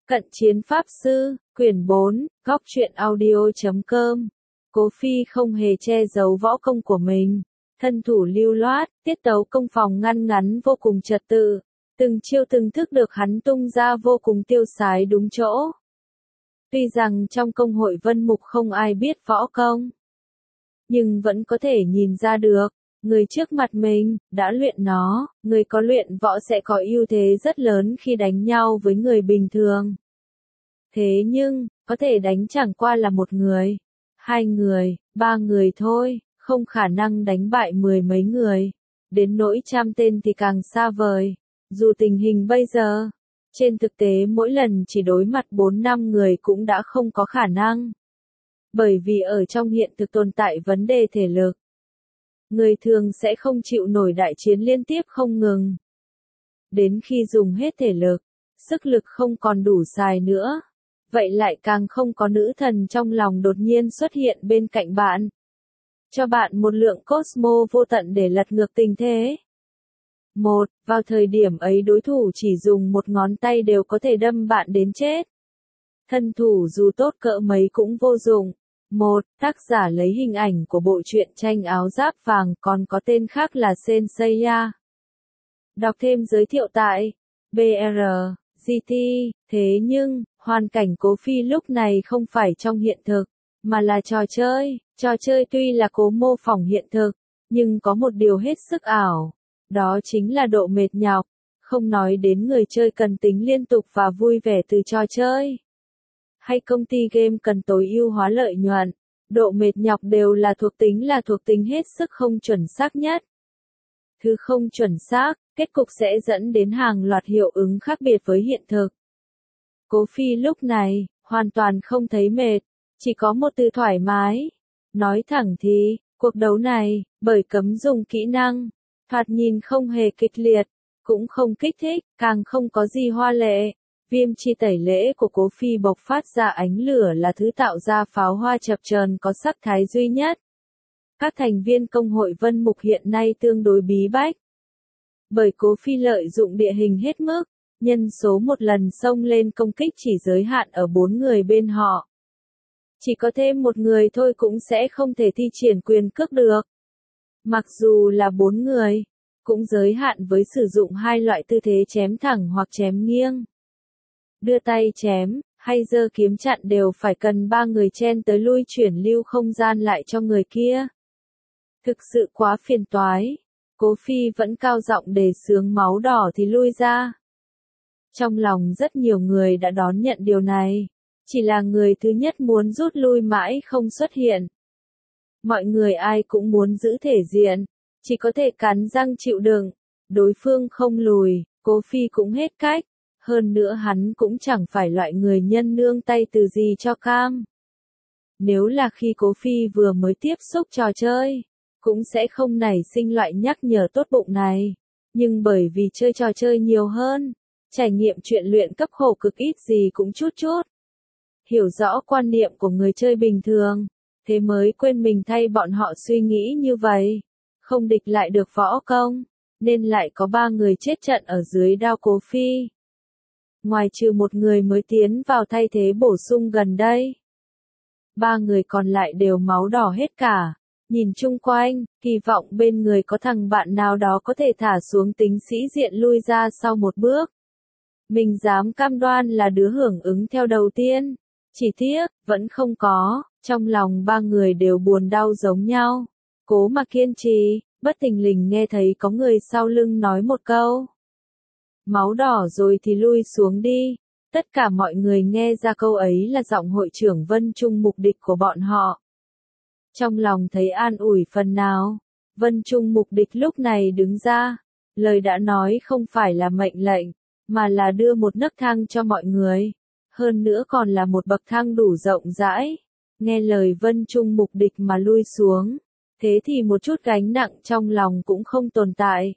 Cận chiến pháp sư, quyển 4, góc truyện audio.com. Cố Phi không hề che giấu võ công của mình, thân thủ lưu loát, tiết tấu công phòng ngăn ngắn vô cùng trật tự, từng chiêu từng thức được hắn tung ra vô cùng tiêu sái đúng chỗ. Tuy rằng trong công hội Vân Mục không ai biết võ công, nhưng vẫn có thể nhìn ra được, người trước mặt mình đã luyện nó, người có luyện võ sẽ có ưu thế rất lớn khi đánh nhau với người bình thường. Thế nhưng, có thể đánh chẳng qua là một người, hai người, ba người thôi, không khả năng đánh bại mười mấy người. Đến nỗi trăm tên thì càng xa vời. Dù tình hình bây giờ, trên thực tế mỗi lần chỉ đối mặt 4-5 người cũng đã không có khả năng. Bởi vì ở trong hiện thực tồn tại vấn đề thể lực. Người thường sẽ không chịu nổi đại chiến liên tiếp không ngừng. Đến khi dùng hết thể lực, sức lực không còn đủ xài nữa. Vậy lại càng không có nữ thần trong lòng đột nhiên xuất hiện bên cạnh bạn. Cho bạn một lượng cosmo vô tận để lật ngược tình thế. Vào thời điểm ấy đối thủ chỉ dùng một ngón tay đều có thể đâm bạn đến chết. Thân thủ dù tốt cỡ mấy cũng vô dụng. Tác giả lấy hình ảnh của bộ truyện tranh áo giáp vàng còn có tên khác là Senseiya. Đọc thêm giới thiệu tại BR, GT, thế nhưng, hoàn cảnh Cố Phi lúc này không phải trong hiện thực, mà là trò chơi. Trò chơi tuy là cố mô phỏng hiện thực, nhưng có một điều hết sức ảo. Đó chính là độ mệt nhọc, không nói đến người chơi cần tính liên tục và vui vẻ từ trò chơi. Hay công ty game cần tối ưu hóa lợi nhuận, độ mệt nhọc đều là thuộc tính hết sức không chuẩn xác nhất. Thứ không chuẩn xác, kết cục sẽ dẫn đến hàng loạt hiệu ứng khác biệt với hiện thực. Cố Phi lúc này, hoàn toàn không thấy mệt, chỉ có một từ thoải mái. Nói thẳng thì, cuộc đấu này, bởi cấm dùng kỹ năng, thoạt nhìn không hề kịch liệt, cũng không kích thích, càng không có gì hoa lệ. Viêm chi tẩy lễ của Cố Phi bộc phát ra ánh lửa là thứ tạo ra pháo hoa chập chờn có sắc thái duy nhất. Các thành viên công hội Vân Mục hiện nay tương đối bí bách. Bởi Cố Phi lợi dụng địa hình hết mức, nhân số một lần xông lên công kích chỉ giới hạn ở 4 người bên họ. Chỉ có thêm một người thôi cũng sẽ không thể thi triển quyền cước được. Mặc dù là 4 người, cũng giới hạn với sử dụng hai loại tư thế chém thẳng hoặc chém nghiêng. Đưa tay chém, hay giơ kiếm chặn đều phải cần 3 người chen tới lui chuyển lưu không gian lại cho người kia. Thực sự quá phiền toái. Cố Phi vẫn cao giọng đề xướng máu đỏ thì lui ra. Trong lòng rất nhiều người đã đón nhận điều này. Chỉ là người thứ nhất muốn rút lui mãi không xuất hiện. Mọi người ai cũng muốn giữ thể diện, chỉ có thể cắn răng chịu đựng. Đối phương không lùi, Cố Phi cũng hết cách. Hơn nữa hắn cũng chẳng phải loại người nhân nương tay từ gì cho cam. Nếu là khi Cố Phi vừa mới tiếp xúc trò chơi, cũng sẽ không nảy sinh loại nhắc nhở tốt bụng này. Nhưng bởi vì chơi trò chơi nhiều hơn, trải nghiệm chuyện luyện cấp khổ cực ít gì cũng chút. Hiểu rõ quan niệm của người chơi bình thường, thế mới quên mình thay bọn họ suy nghĩ như vậy. Không địch lại được võ công, nên lại có 3 người chết trận ở dưới đao Cố Phi. Ngoài trừ một người mới tiến vào thay thế bổ sung gần đây. 3 người còn lại đều máu đỏ hết cả. Nhìn chung quanh, kỳ vọng bên người có thằng bạn nào đó có thể thả xuống tính sĩ diện lui ra sau một bước. Mình dám cam đoan là đứa hưởng ứng theo đầu tiên. Chỉ tiếc, vẫn không có, trong lòng 3 người đều buồn đau giống nhau. Cố mà kiên trì, bất thình lình nghe thấy có người sau lưng nói một câu. Máu đỏ rồi thì lui xuống đi. Tất cả mọi người nghe ra câu ấy là giọng hội trưởng Vân Trung mục địch của bọn họ. Trong lòng thấy an ủi phần nào, Vân Trung mục địch lúc này đứng ra. Lời đã nói không phải là mệnh lệnh, mà là đưa một nấc thang cho mọi người. Hơn nữa còn là một bậc thang đủ rộng rãi. Nghe lời Vân Trung mục địch mà lui xuống. Thế thì một chút gánh nặng trong lòng cũng không tồn tại.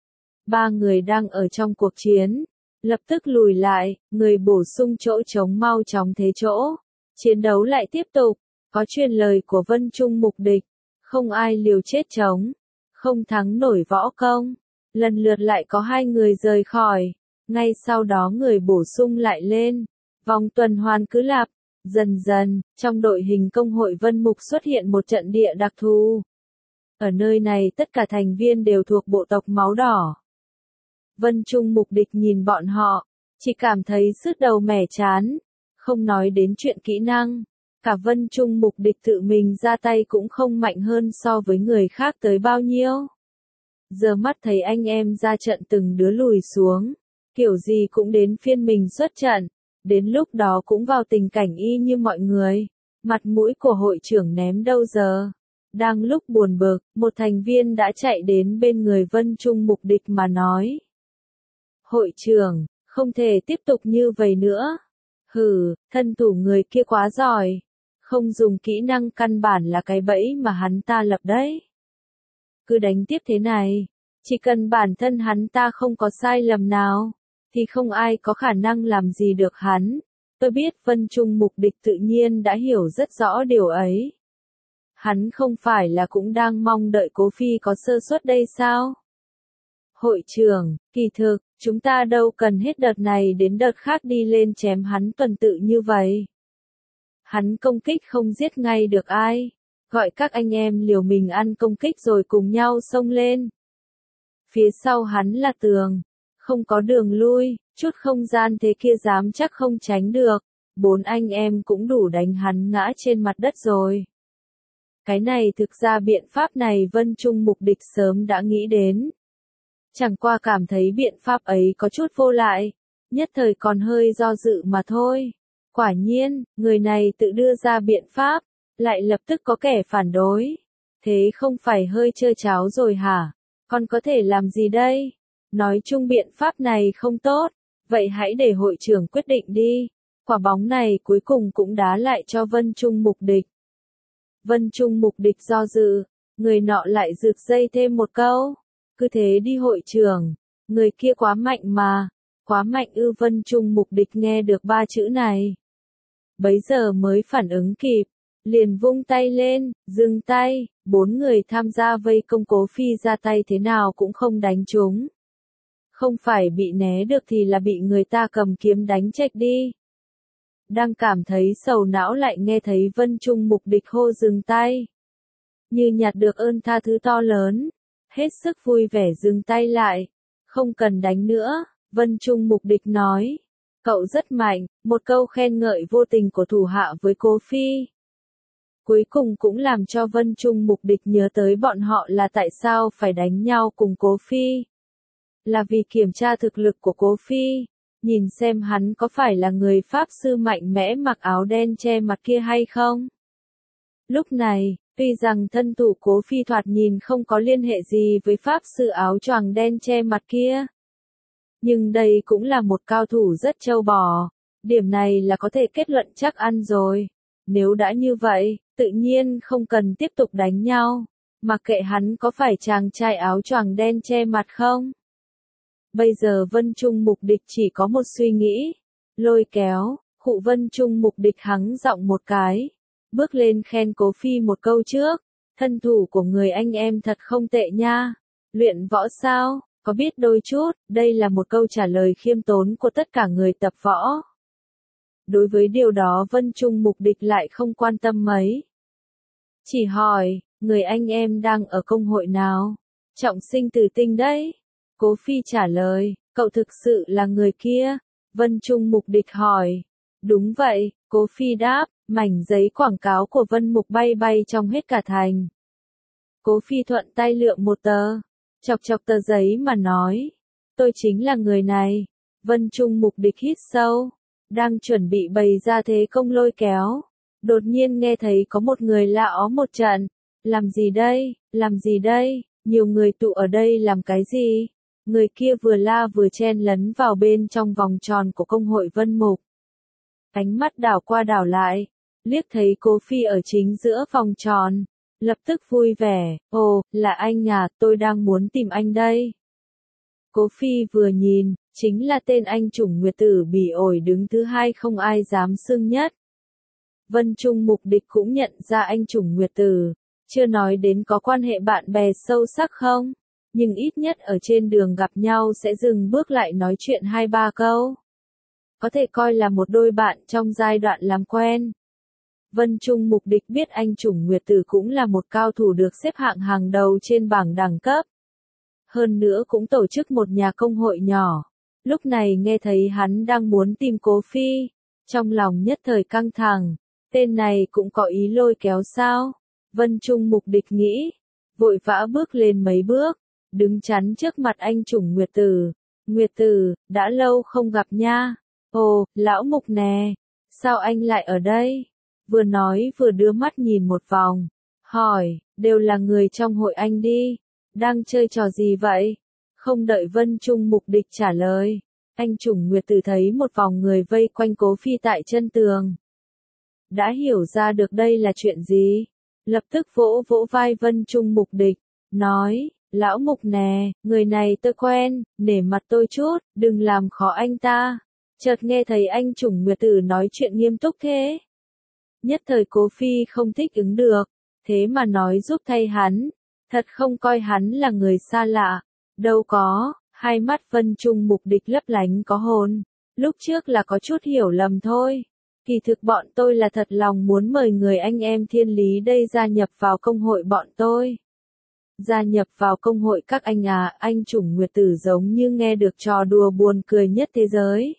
3 người đang ở trong cuộc chiến. Lập tức lùi lại, người bổ sung chỗ trống mau chóng thế chỗ. Chiến đấu lại tiếp tục. Có truyền lời của Vân Trung mục địch. Không ai liều chết chống. Không thắng nổi võ công. Lần lượt lại có 2 người rời khỏi. Ngay sau đó người bổ sung lại lên. Vòng tuần hoàn cứ lặp. Dần dần, trong đội hình công hội Vân Mục xuất hiện một trận địa đặc thù. Ở nơi này tất cả thành viên đều thuộc bộ tộc máu đỏ. Vân Trung Mục Địch nhìn bọn họ, chỉ cảm thấy sứt đầu mẻ chán. Không nói đến chuyện kỹ năng, cả Vân Trung Mục Địch tự mình ra tay cũng không mạnh hơn so với người khác tới bao nhiêu. Giờ mắt thấy anh em ra trận từng đứa lùi xuống, kiểu gì cũng đến phiên mình xuất trận, đến lúc đó cũng vào tình cảnh y như mọi người, mặt mũi của hội trưởng ném đâu giờ. Đang lúc buồn bực, một thành viên đã chạy đến bên người Vân Trung Mục Địch mà nói. Hội trưởng, không thể tiếp tục như vậy nữa. Hừ, thân thủ người kia quá giỏi. Không dùng kỹ năng căn bản là cái bẫy mà hắn ta lập đấy. Cứ đánh tiếp thế này, chỉ cần bản thân hắn ta không có sai lầm nào, thì không ai có khả năng làm gì được hắn. Tôi biết Vân Trung Mục Địch tự nhiên đã hiểu rất rõ điều ấy. Hắn không phải là cũng đang mong đợi Cố Phi có sơ suất đây sao? Hội trưởng, kỳ thực, chúng ta đâu cần hết đợt này đến đợt khác đi lên chém hắn tuần tự như vậy. Hắn công kích không giết ngay được ai. Gọi các anh em liều mình ăn công kích rồi cùng nhau xông lên. Phía sau hắn là tường. Không có đường lui, chút không gian thế kia dám chắc không tránh được. 4 anh em cũng đủ đánh hắn ngã trên mặt đất rồi. Cái này thực ra biện pháp này Vân Trung Mục Địch sớm đã nghĩ đến. Chẳng qua cảm thấy biện pháp ấy có chút vô lại, nhất thời còn hơi do dự mà thôi. Quả nhiên, người này tự đưa ra biện pháp, lại lập tức có kẻ phản đối. Thế không phải hơi trơ cháo rồi hả? Còn có thể làm gì đây? Nói chung biện pháp này không tốt, vậy hãy để hội trưởng quyết định đi. Quả bóng này cuối cùng cũng đá lại cho Vân Trung Mục Địch. Vân Trung Mục Địch do dự, người nọ lại rực dây thêm một câu. Cứ thế đi hội trưởng, người kia quá mạnh mà. Quá mạnh ư? Vân Trung Mục Địch nghe được 3 chữ này. Bấy giờ mới phản ứng kịp, liền vung tay lên, dừng tay, 4 người tham gia vây công Cố Phi ra tay thế nào cũng không đánh trúng. Không phải bị né được thì là bị người ta cầm kiếm đánh chệch đi. Đang cảm thấy sầu não lại nghe thấy Vân Trung Mục Địch hô dừng tay. Như nhặt được ơn tha thứ to lớn, hết sức vui vẻ dừng tay lại. Không cần đánh nữa, Vân Trung Mục Địch nói. Cậu rất mạnh, một câu khen ngợi vô tình của thủ hạ với Cố Phi. Cuối cùng cũng làm cho Vân Trung Mục Địch nhớ tới bọn họ là tại sao phải đánh nhau cùng Cố Phi. Là vì kiểm tra thực lực của Cố Phi, nhìn xem hắn có phải là người pháp sư mạnh mẽ mặc áo đen che mặt kia hay không. Lúc này, tuy rằng thân thủ Cố Phi thoạt nhìn không có liên hệ gì với pháp sư áo choàng đen che mặt kia. Nhưng đây cũng là một cao thủ rất trâu bò, điểm này là có thể kết luận chắc ăn rồi. Nếu đã như vậy, tự nhiên không cần tiếp tục đánh nhau, mặc kệ hắn có phải chàng trai áo choàng đen che mặt không. Bây giờ Vân Trung Mục Địch chỉ có một suy nghĩ, lôi kéo, khụ. Vân Trung Mục Địch hắng giọng một cái, bước lên khen Cố Phi một câu trước, thân thủ của người anh em thật không tệ nha, luyện võ sao? Có biết đôi chút, đây là một câu trả lời khiêm tốn của tất cả người tập võ. Đối với điều đó Vân Trung Mục Địch lại không quan tâm mấy. Chỉ hỏi, người anh em đang ở công hội nào? Trọng Sinh Tử Tinh đấy. Cố Phi trả lời, cậu thực sự là người kia? Vân Trung Mục Địch hỏi. Đúng vậy, Cố Phi đáp, mảnh giấy quảng cáo của Vân Mục bay bay trong hết cả thành. Cố Phi thuận tay lượm một tờ. Chọc chọc tờ giấy mà nói. Tôi chính là người này. Vân Trung Mục Địch hít sâu. Đang chuẩn bị bày ra thế công lôi kéo. Đột nhiên nghe thấy có một người la ó một trận. Làm gì đây? Làm gì đây? Nhiều người tụ ở đây làm cái gì? Người kia vừa la vừa chen lấn vào bên trong vòng tròn của công hội Vân Mục. Ánh mắt đảo qua đảo lại. Liếc thấy Cố Phi ở chính giữa vòng tròn. Lập tức vui vẻ, ồ, là anh à, tôi đang muốn tìm anh đây. Cố Phi vừa nhìn, chính là tên anh chủng Nguyệt Tử bỉ ổi đứng thứ hai không ai dám xưng nhất. Vân Trung Mục Địch cũng nhận ra anh chủng Nguyệt Tử, chưa nói đến có quan hệ bạn bè sâu sắc không, nhưng ít nhất ở trên đường gặp nhau sẽ dừng bước lại nói chuyện 2-3 câu. có thể coi là một đôi bạn trong giai đoạn làm quen. Vân Trung Mục Địch biết anh Chủng Nguyệt Tử cũng là một cao thủ được xếp hạng hàng đầu trên bảng đẳng cấp. Hơn nữa cũng tổ chức một nhà công hội nhỏ. Lúc này nghe thấy hắn đang muốn tìm Cố Phi, trong lòng nhất thời căng thẳng, tên này cũng có ý lôi kéo sao? Vân Trung Mục Địch nghĩ, vội vã bước lên mấy bước, đứng chắn trước mặt anh Chủng Nguyệt Tử. Nguyệt Tử, đã lâu không gặp nha. Ồ, lão Mục nè, sao anh lại ở đây? Vừa nói vừa đưa mắt nhìn một vòng, hỏi, đều là người trong hội anh đi, đang chơi trò gì vậy? Không đợi Vân Trung Mục Địch trả lời, anh Chủng Nguyệt Tử thấy một vòng người vây quanh Cố Phi tại chân tường. Đã hiểu ra được đây là chuyện gì, lập tức vỗ vỗ vai Vân Trung Mục Địch, nói, lão Mục nè, người này tôi quen, nể mặt tôi chút, đừng làm khó anh ta. Chợt nghe thấy anh Chủng Nguyệt Tử nói chuyện nghiêm túc thế. Nhất thời Cố Phi không thích ứng được, thế mà nói giúp thay hắn, thật không coi hắn là người xa lạ. Đâu có, hai mắt Vân Trung Mục Địch lấp lánh có hồn, lúc trước là có chút hiểu lầm thôi. Kỳ thực bọn tôi là thật lòng muốn mời người anh em Thiên Lý đây gia nhập vào công hội bọn tôi. Gia nhập vào công hội các anh à, anh Chủng Nguyệt Tử giống như nghe được trò đùa buồn cười nhất thế giới.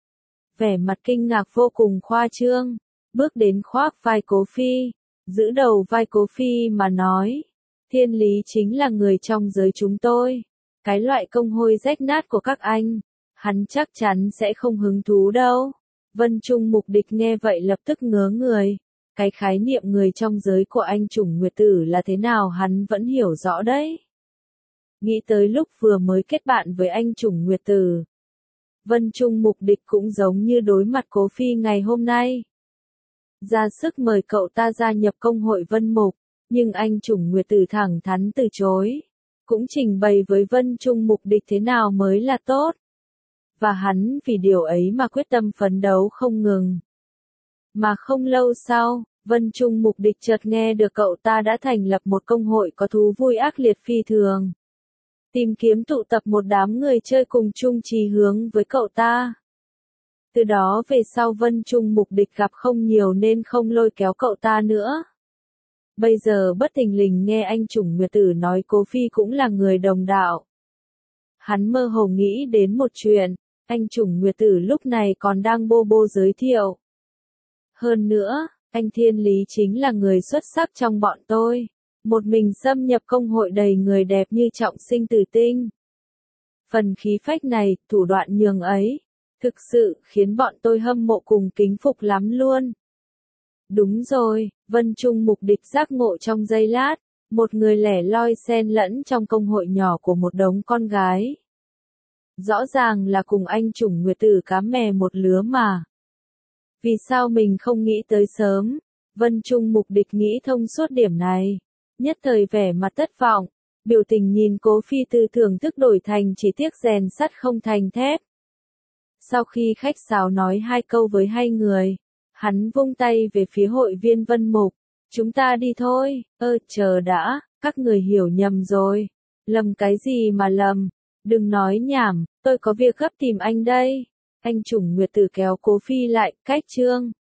Vẻ mặt kinh ngạc vô cùng khoa trương, bước đến khoác vai Cố Phi, giữ đầu vai Cố Phi mà nói, Thiên Lý chính là người trong giới chúng tôi. Cái loại công hội rách nát của các anh, hắn chắc chắn sẽ không hứng thú đâu. Vân Trung Mục Địch nghe vậy lập tức ngớ người. Cái khái niệm người trong giới của anh Chủng Nguyệt Tử là thế nào hắn vẫn hiểu rõ đấy. Nghĩ tới lúc vừa mới kết bạn với anh Chủng Nguyệt Tử, Vân Trung Mục Địch cũng giống như đối mặt Cố Phi ngày hôm nay. Ra sức mời cậu ta gia nhập công hội Vân Mục, nhưng anh Chủng Nguyệt Tử thẳng thắn từ chối. Cũng trình bày với Vân Trung Mục Địch thế nào mới là tốt. Và hắn vì điều ấy mà quyết tâm phấn đấu không ngừng. Mà không lâu sau, Vân Trung Mục Địch chợt nghe được cậu ta đã thành lập một công hội có thú vui ác liệt phi thường. Tìm kiếm tụ tập một đám người chơi cùng chung chí hướng với cậu ta. Từ đó về sau Vân Trung Mục Địch gặp không nhiều nên không lôi kéo cậu ta nữa. Bây giờ bất thình lình nghe anh Chủng Nguyệt Tử nói Cố Phi cũng là người đồng đạo. Hắn mơ hồ nghĩ đến một chuyện, anh Chủng Nguyệt Tử lúc này còn đang bô bô giới thiệu. Hơn nữa, anh Thiên Lý chính là người xuất sắc trong bọn tôi. Một mình xâm nhập công hội đầy người đẹp như Trọng Sinh Tử Tinh. Phần khí phách này, thủ đoạn nhường ấy, thực sự khiến bọn tôi hâm mộ cùng kính phục lắm luôn. Đúng rồi, Vân Trung Mục Địch giác ngộ trong giây lát, một người lẻ loi xen lẫn trong công hội nhỏ của một đống con gái. Rõ ràng là cùng anh Chủng Nguyệt Tử cá mè một lứa mà. Vì sao mình không nghĩ tới sớm? Vân Trung Mục Địch nghĩ thông suốt điểm này. Nhất thời vẻ mặt thất vọng, biểu tình nhìn Cố Phi từ thưởng thức đổi thành chỉ tiếc rèn sắt không thành thép. Sau khi khách sáo nói hai câu với hai người, hắn vung tay về phía hội viên Vân Mục. Chúng ta đi thôi, chờ đã, các người hiểu nhầm rồi. Lầm cái gì mà lầm? Đừng nói nhảm, tôi có việc gấp tìm anh đây. Anh Chủng Nguyệt Tử kéo Cố Phi lại, cách chương.